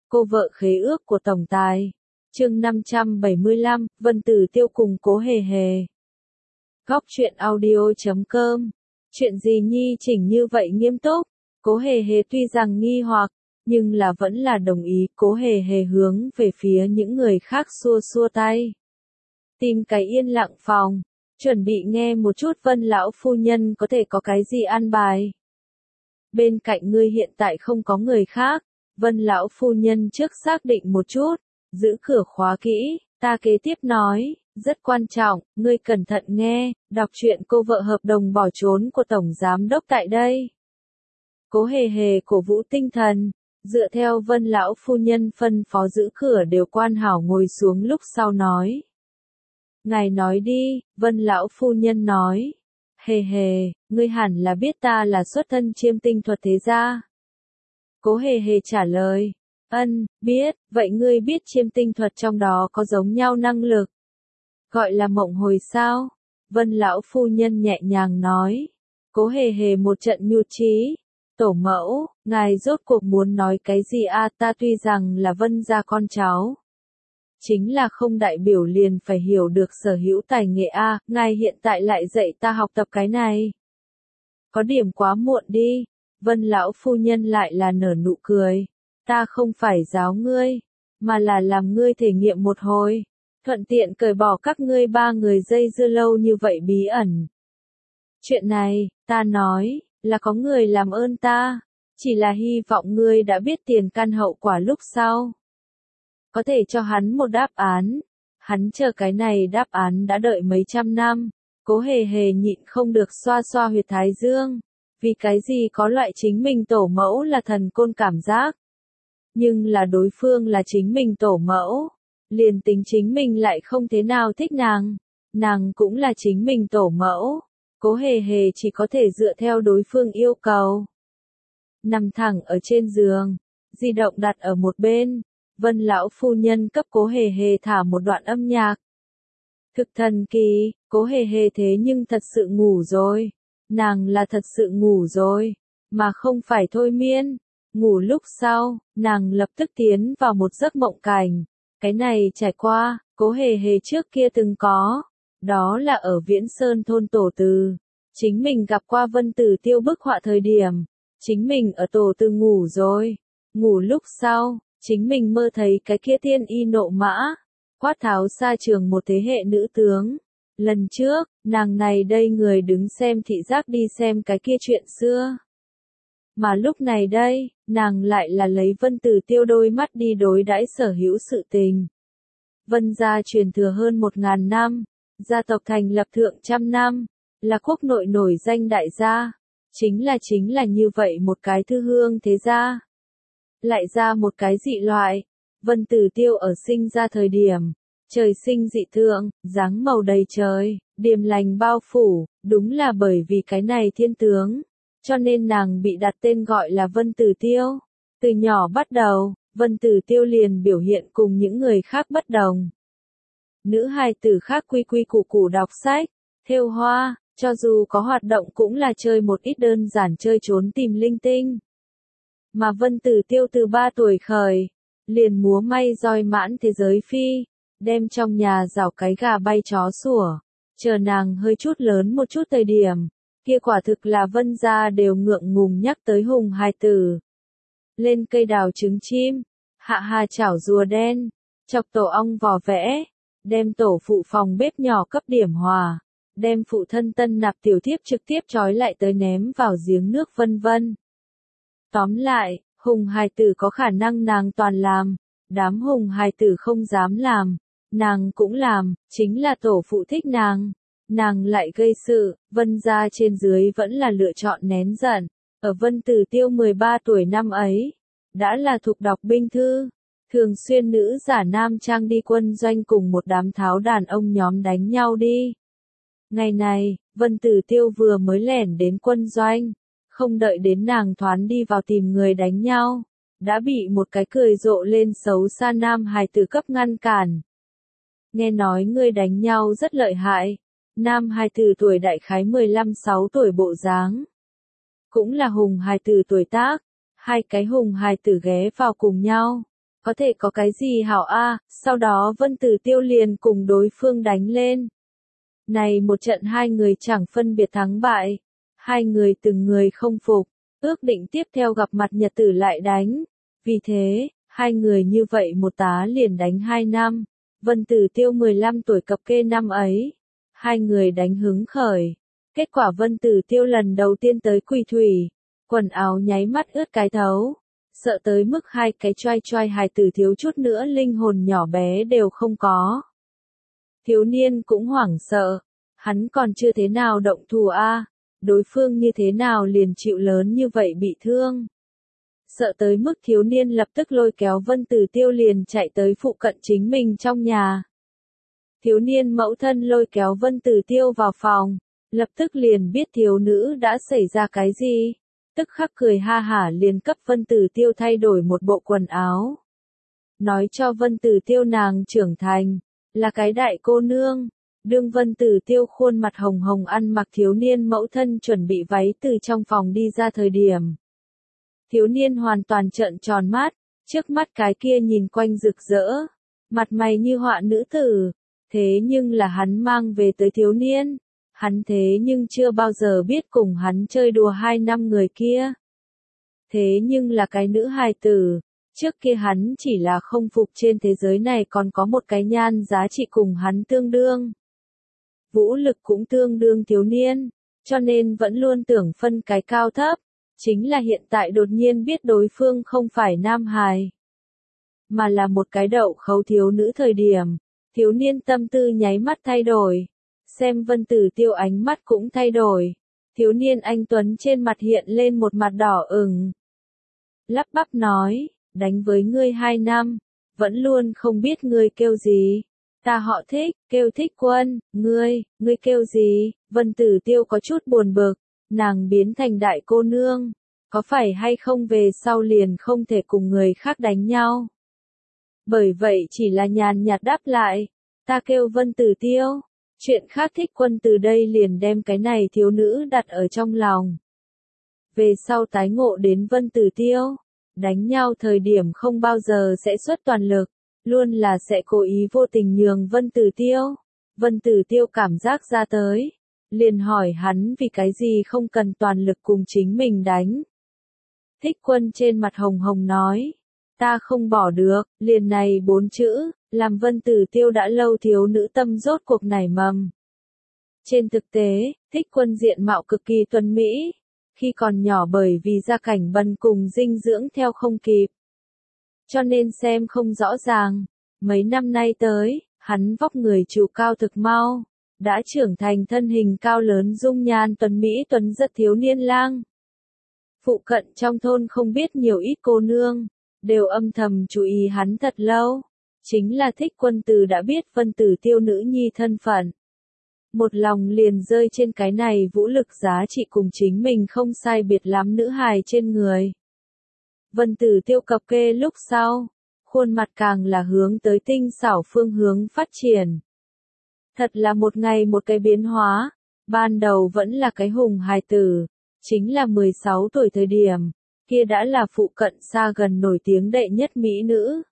Cô vợ khế ước của tổng tài. Chương 575, Vân Tử Tiêu cùng Cố Hề Hề. Góc truyện audio.com. Chuyện gì nhi chỉnh như vậy nghiêm túc? Cố Hề Hề tuy rằng nghi hoặc, nhưng là vẫn là đồng ý. Cố Hề Hề hướng về phía những người khác xua xua tay. Tìm cái yên lặng phòng, chuẩn bị nghe một chút Vân lão phu nhân có thể có cái gì an bài. Bên cạnh ngươi hiện tại không có người khác. Vân lão phu nhân trước xác định một chút, giữ cửa khóa kỹ, ta kế tiếp nói, rất quan trọng, ngươi cẩn thận nghe, đọc truyện cô vợ hợp đồng bỏ trốn của tổng giám đốc tại đây. Cố Hề Hề cổ vũ tinh thần, dựa theo Vân lão phu nhân phân phó giữ cửa đều quan hảo ngồi xuống lúc sau nói. Ngài nói đi, Vân lão phu nhân nói. Hề Hề, ngươi hẳn là biết ta là xuất thân Chiêm Tinh thuật thế gia. Cố Hề Hề trả lời, biết, vậy ngươi biết Chiêm Tinh thuật trong đó có giống nhau năng lực. Gọi là mộng hồi sao? Vân lão phu nhân nhẹ nhàng nói. Cố Hề Hề một trận nhụt chí. Tổ mẫu, ngài rốt cuộc muốn nói cái gì a? Ta tuy rằng là Vân gia con cháu. Chính là không đại biểu liền phải hiểu được sở hữu tài nghệ a, ngài hiện tại lại dạy ta học tập cái này. Có điểm quá muộn đi. Vân lão phu nhân lại là nở nụ cười. Ta không phải giáo ngươi, mà là làm ngươi thể nghiệm một hồi. Thuận tiện cởi bỏ các ngươi ba người dây dưa lâu như vậy bí ẩn. Chuyện này, ta nói, là có người làm ơn ta. Chỉ là hy vọng ngươi đã biết tiền căn hậu quả lúc sau. Có thể cho hắn một đáp án. Hắn chờ cái này đáp án đã đợi mấy trăm năm. Cố Hề Hề nhịn không được xoa xoa huyệt thái dương. Vì cái gì có loại chính mình tổ mẫu là thần côn cảm giác. Nhưng là đối phương là chính mình tổ mẫu. Liền tính chính mình lại không thế nào thích nàng. Nàng cũng là chính mình tổ mẫu. Cố Hề Hề chỉ có thể dựa theo đối phương yêu cầu. Nằm thẳng ở trên giường. Di động đặt ở một bên. Vân lão phu nhân cấp Cố Hề Hề thả một đoạn âm nhạc. Thực thần kỳ, Cố Hề Hề thế nhưng thật sự ngủ rồi. Nàng là thật sự ngủ rồi, mà không phải thôi miên. Ngủ lúc sau, nàng lập tức tiến vào một giấc mộng cảnh. Cái này trải qua, Cố Hề Hề trước kia từng có. Đó là ở Viễn Sơn thôn tổ từ. Chính mình gặp qua Vân Tử Tiêu bức họa thời điểm. Chính mình ở tổ từ ngủ rồi. Ngủ lúc sau, chính mình mơ thấy cái kia thiên y nộ mã. Quát tháo xa trường một thế hệ nữ tướng. Lần trước, nàng này đây người đứng xem thị giác đi xem cái kia chuyện xưa. Mà lúc này đây, nàng lại là lấy Vân Tử Tiêu đôi mắt đi đối đãi sở hữu sự tình. Vân gia truyền thừa hơn 1000 năm, gia tộc thành lập thượng trăm năm, là quốc nội nổi danh đại gia. Chính là như vậy một cái thư hương thế gia. Lại ra một cái dị loại, Vân Tử Tiêu ở sinh ra thời điểm. Trời sinh dị tượng, dáng màu đầy trời, điềm lành bao phủ, đúng là bởi vì cái này thiên tướng. Cho nên nàng bị đặt tên gọi là Vân Tử Tiêu. Từ nhỏ bắt đầu, Vân Tử Tiêu liền biểu hiện cùng những người khác bất đồng. Nữ hài tử khác quy quy củ củ đọc sách, thêu hoa, cho dù có hoạt động cũng là chơi một ít đơn giản chơi trốn tìm linh tinh. Mà Vân Tử Tiêu từ 3 tuổi khởi, liền múa may roi mãn thế giới phi. Đem trong nhà rào cái gà bay chó sủa, chờ nàng hơi chút lớn một chút thời điểm, kia quả thực là Vân gia đều ngượng ngùng nhắc tới hùng hài tử. Lên cây đào trứng chim, hạ hà chảo rùa đen, chọc tổ ong vò vẽ, đem tổ phụ phòng bếp nhỏ cấp điểm hòa, đem phụ thân tân nạp tiểu thiếp trực tiếp trói lại tới ném vào giếng nước vân vân. Tóm lại, hùng hài tử có khả năng nàng toàn làm, đám hùng hài tử không dám làm. Nàng cũng làm, chính là tổ phụ thích nàng lại gây sự, Vân gia trên dưới vẫn là lựa chọn nén giận. Ở Vân Tử Tiêu 13 tuổi năm ấy, đã là thuộc đọc binh thư, thường xuyên nữ giả nam trang đi quân doanh cùng một đám tháo đàn ông nhóm đánh nhau đi. Ngày này, Vân Tử Tiêu vừa mới lẻn đến quân doanh, không đợi đến nàng thoán đi vào tìm người đánh nhau, đã bị một cái cười rộ lên xấu xa nam hài tử cấp ngăn cản. Nghe nói ngươi đánh nhau rất lợi hại. Nam hài tử tuổi đại khái 15-6 tuổi bộ dáng. Cũng là hùng hài tử tuổi tác. Hai cái hùng hài tử ghé vào cùng nhau. Có thể có cái gì hảo a, sau đó Vân Tử Tiêu liền cùng đối phương đánh lên. Này một trận hai người chẳng phân biệt thắng bại. Hai người từng người không phục, ước định tiếp theo gặp mặt nhật tử lại đánh. Vì thế, hai người như vậy một tá liền đánh 2 năm. Vân Tử Tiêu 15 tuổi cập kê năm ấy. Hai người đánh hứng khởi. Kết quả Vân Tử Tiêu lần đầu tiên tới Quỳ Thủy. Quần áo nháy mắt ướt cái thấu. Sợ tới mức hai cái choai choai hài tử thiếu chút nữa linh hồn nhỏ bé đều không có. Thiếu niên cũng hoảng sợ. Hắn còn chưa thế nào động thủ a, đối phương như thế nào liền chịu lớn như vậy bị thương. Sợ tới mức thiếu niên lập tức lôi kéo Vân Tử Tiêu liền chạy tới phụ cận chính mình trong nhà. Thiếu niên mẫu thân lôi kéo Vân Tử Tiêu vào phòng, lập tức liền biết thiếu nữ đã xảy ra cái gì. Tức khắc cười ha hả liền cấp Vân Tử Tiêu thay đổi một bộ quần áo. Nói cho Vân Tử Tiêu nàng trưởng thành, là cái đại cô nương. Đương Vân Tử Tiêu khuôn mặt hồng hồng ăn mặc thiếu niên mẫu thân chuẩn bị váy từ trong phòng đi ra thời điểm. Thiếu niên hoàn toàn trợn tròn mắt, trước mắt cái kia nhìn quanh rực rỡ, mặt mày như họa nữ tử. Thế nhưng là hắn mang về tới thiếu niên. Hắn thế nhưng chưa bao giờ biết cùng hắn chơi đùa 2 năm người kia. Thế nhưng là cái nữ hài tử. Trước kia hắn chỉ là không phục trên thế giới này còn có một cái nhan giá trị cùng hắn tương đương. Vũ lực cũng tương đương thiếu niên, cho nên vẫn luôn tưởng phân cái cao thấp. Chính là hiện tại đột nhiên biết đối phương không phải nam hài, mà là một cái đậu khấu thiếu nữ thời điểm. Thiếu niên tâm tư nháy mắt thay đổi. Xem Vân Tử Tiêu ánh mắt cũng thay đổi. Thiếu niên anh tuấn trên mặt hiện lên một mặt đỏ ửng. Lắp bắp nói, đánh với ngươi 2 năm, vẫn luôn không biết ngươi kêu gì. Ta họ Thích, kêu Thích Quân, ngươi kêu gì? Vân Tử Tiêu có chút buồn bực, nàng biến thành đại cô nương, có phải hay không về sau liền không thể cùng người khác đánh nhau? Bởi vậy chỉ là nhàn nhạt đáp lại, ta kêu Vân Tử Tiêu. Chuyện khác Thích Quân từ đây liền đem cái này thiếu nữ đặt ở trong lòng. Về sau tái ngộ đến Vân Tử Tiêu, đánh nhau thời điểm không bao giờ sẽ xuất toàn lực, luôn là sẽ cố ý vô tình nhường Vân Tử Tiêu. Vân Tử Tiêu cảm giác ra tới, liền hỏi hắn vì cái gì không cần toàn lực cùng chính mình đánh. Thích Quân trên mặt hồng hồng nói, ta không bỏ được, liền này 4 chữ, làm Vân Tử Tiêu đã lâu thiếu nữ tâm rốt cuộc nảy mầm. Trên thực tế, Thích Quân diện mạo cực kỳ tuấn mỹ, khi còn nhỏ bởi vì gia cảnh bần cùng dinh dưỡng theo không kịp, cho nên xem không rõ ràng. Mấy năm nay tới, hắn vóc người trụ cao thực mau, đã trưởng thành thân hình cao lớn dung nhan tuấn mỹ tuấn giật thiếu niên lang. Phụ cận trong thôn không biết nhiều ít cô nương, đều âm thầm chú ý hắn thật lâu. Chính là Thích Quân từ đã biết Vân Tử Tiêu nữ nhi thân phận. Một lòng liền rơi trên cái này vũ lực giá trị cùng chính mình không sai biệt lắm nữ hài trên người. Vân Tử Tiêu cập kê lúc sau, khuôn mặt càng là hướng tới tinh xảo phương hướng phát triển. Thật là một ngày một cái biến hóa, ban đầu vẫn là cái hùng hài tử, chính là 16 tuổi thời điểm, kia đã là phụ cận xa gần nổi tiếng đệ nhất mỹ nữ.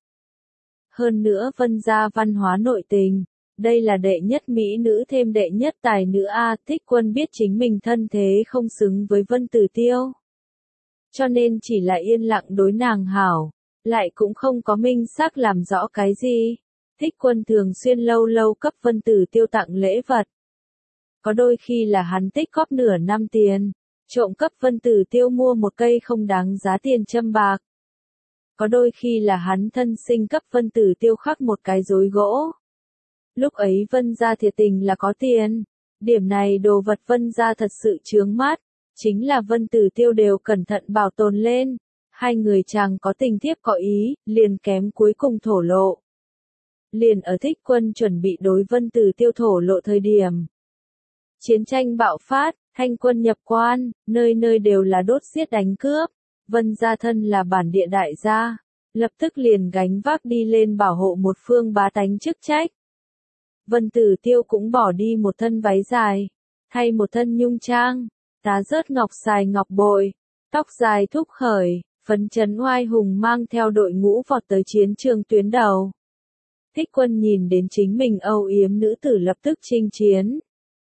Hơn nữa Vân gia văn hóa nội tình, đây là đệ nhất mỹ nữ thêm đệ nhất tài nữ a. Thích Quân biết chính mình thân thế không xứng với Vân Tử Tiêu, cho nên chỉ là yên lặng đối nàng hảo, lại cũng không có minh xác làm rõ cái gì. Thích Quân thường xuyên lâu lâu cấp Vân Tử Tiêu tặng lễ vật. Có đôi khi là hắn tích góp nửa năm tiền, trộm cấp Vân Tử Tiêu mua một cây không đáng giá tiền châm bạc. Có đôi khi là hắn thân sinh cấp Vân Tử Tiêu khắc một cái rối gỗ. Lúc ấy Vân gia thiệt tình là có tiền, điểm này đồ vật Vân gia thật sự chướng mắt, chính là Vân Tử Tiêu đều cẩn thận bảo tồn lên. Hai người chàng có tình thiếp có ý, liền kém cuối cùng thổ lộ. Liền ở Thích Quân chuẩn bị đối Vân Tử Tiêu thổ lộ thời điểm. Chiến tranh bạo phát, Thanh quân nhập quan, nơi nơi đều là đốt giết đánh cướp. Vân gia thân là bản địa đại gia, lập tức liền gánh vác đi lên bảo hộ một phương bá tánh chức trách. Vân Tử Tiêu cũng bỏ đi một thân váy dài, thay một thân nhung trang, tá rớt ngọc xài ngọc bội, tóc dài thúc khởi, phấn chấn oai hùng mang theo đội ngũ vọt tới chiến trường tuyến đầu. Thích Quân nhìn đến chính mình âu yếm nữ tử lập tức chinh chiến.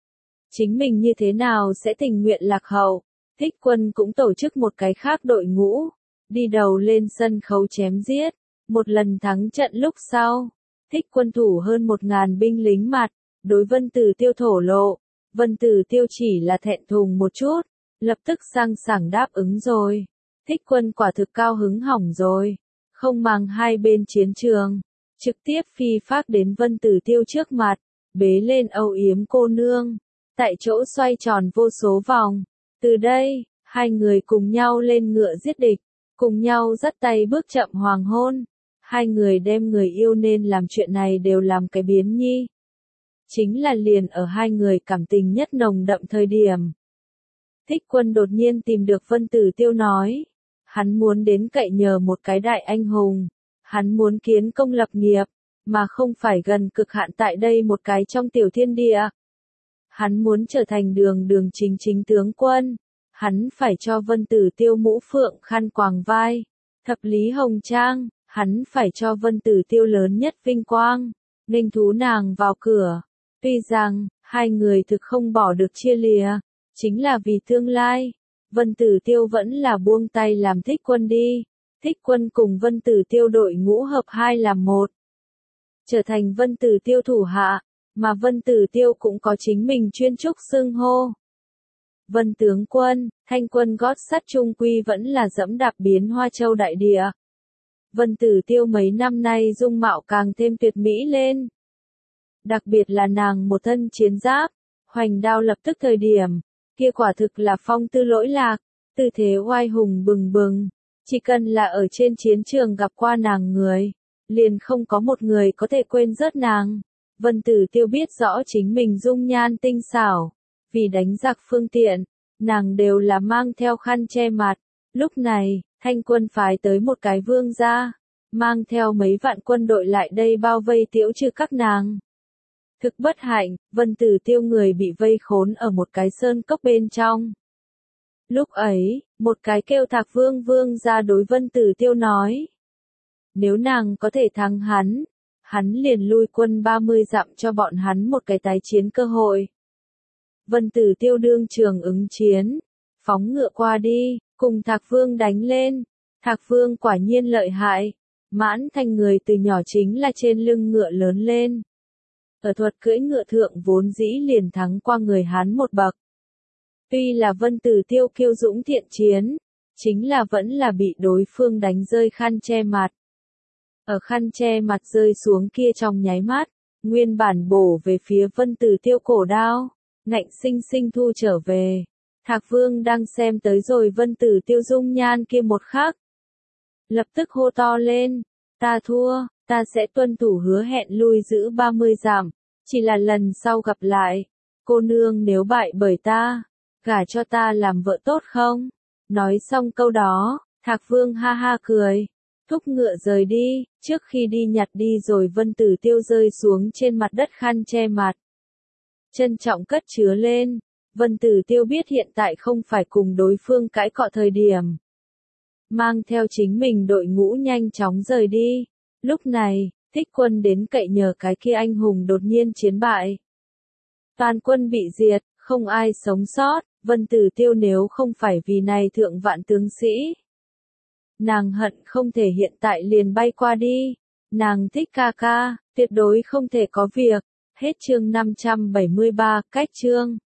Chính mình như thế nào sẽ tình nguyện lạc hậu, Thích Quân cũng tổ chức một cái khác đội ngũ, đi đầu lên sân khấu chém giết, một lần thắng trận lúc sau. Thích Quân thủ hơn 1000 binh lính mặt, đối Vân Tử Tiêu thổ lộ, Vân Tử Tiêu chỉ là thẹn thùng một chút, lập tức sang sảng đáp ứng rồi. Thích Quân quả thực cao hứng hỏng rồi, không màng hai bên chiến trường, trực tiếp phi phác đến Vân Tử Tiêu trước mặt, bế lên âu yếm cô nương, tại chỗ xoay tròn vô số vòng. Từ đây, hai người cùng nhau lên ngựa giết địch, cùng nhau dắt tay bước chậm hoàng hôn. Hai người đem người yêu nên làm chuyện này đều làm cái biến nhi. Chính là liền ở hai người cảm tình nhất nồng đậm thời điểm. Thích Quân đột nhiên tìm được Vân Tử Tiêu nói. Hắn muốn đến cậy nhờ một cái đại anh hùng. Hắn muốn kiến công lập nghiệp, mà không phải gần cực hạn tại đây một cái trong tiểu thiên địa. Hắn muốn trở thành đường đường chính chính tướng quân. Hắn phải cho Vân Tử Tiêu mũ phượng khăn quàng vai, thập lý hồng trang. Hắn phải cho Vân Tử Tiêu lớn nhất vinh quang, nghênh thú nàng vào cửa. Tuy rằng, hai người thực không bỏ được chia lìa, chính là vì tương lai. Vân Tử Tiêu vẫn là buông tay làm Thích Quân đi. Thích Quân cùng Vân Tử Tiêu đội ngũ hợp hai làm một. Trở thành Vân Tử Tiêu thủ hạ, mà Vân Tử Tiêu cũng có chính mình chuyên trúc xưng hô. Vân tướng quân, Thanh quân gót sắt trung quy vẫn là dẫm đạp biến Hoa Châu đại địa. Vân Tử Tiêu mấy năm nay dung mạo càng thêm tuyệt mỹ lên. Đặc biệt là nàng một thân chiến giáp, hoành đao lập tức thời điểm, kia quả thực là phong tư lỗi lạc, tư thế oai hùng bừng bừng. Chỉ cần là ở trên chiến trường gặp qua nàng người, liền không có một người có thể quên rớt nàng. Vân Tử Tiêu biết rõ chính mình dung nhan tinh xảo, vì đánh giặc phương tiện, nàng đều là mang theo khăn che mặt. Lúc này, Thanh quân phái tới một cái vương gia, mang theo mấy vạn quân đội lại đây bao vây tiễu trừ các nàng. Thực bất hạnh, Vân Tử Tiêu người bị vây khốn ở một cái sơn cốc bên trong. Lúc ấy, một cái kêu Thạc Vương vương gia đối Vân Tử Tiêu nói. Nếu nàng có thể thắng hắn liền lui quân 30 dặm cho bọn hắn một cái tái chiến cơ hội. Vân Tử Tiêu đương trường ứng chiến, phóng ngựa qua đi, cùng Thạc Vương đánh lên. Thạc Vương quả nhiên lợi hại, Mãn Thanh người từ nhỏ chính là trên lưng ngựa lớn lên. Ở thuật cưỡi ngựa thượng vốn dĩ liền thắng qua người Hán một bậc. Tuy là Vân Tử Tiêu kiêu dũng thiện chiến, chính là vẫn là bị đối phương đánh rơi khăn che mặt. Ở khăn che mặt rơi xuống kia trong nháy mắt, nguyên bản bổ về phía Vân Tử Tiêu cổ đao, ngạnh sinh sinh thu trở về. Thạc Vương đang xem tới rồi Vân Tử Tiêu dung nhan kia một khắc. Lập tức hô to lên, ta thua, ta sẽ tuân thủ hứa hẹn lui giữ 30 dặm, chỉ là lần sau gặp lại, cô nương nếu bại bởi ta, gả cho ta làm vợ tốt không? Nói xong câu đó, Thạc Vương ha ha cười, thúc ngựa rời đi, trước khi đi nhặt đi rồi Vân Tử Tiêu rơi xuống trên mặt đất khăn che mặt. Trân trọng cất chứa lên, Vân Tử Tiêu biết hiện tại không phải cùng đối phương cãi cọ thời điểm. Mang theo chính mình đội ngũ nhanh chóng rời đi. Lúc này, Thích quân đến cậy nhờ cái kia anh hùng đột nhiên chiến bại. Toàn quân bị diệt, không ai sống sót, Vân Tử Tiêu nếu không phải vì này thượng vạn tướng sĩ. Nàng hận không thể hiện tại liền bay qua đi. Nàng thích ca ca, tuyệt đối không thể có việc. Hết chương 573, cách chương.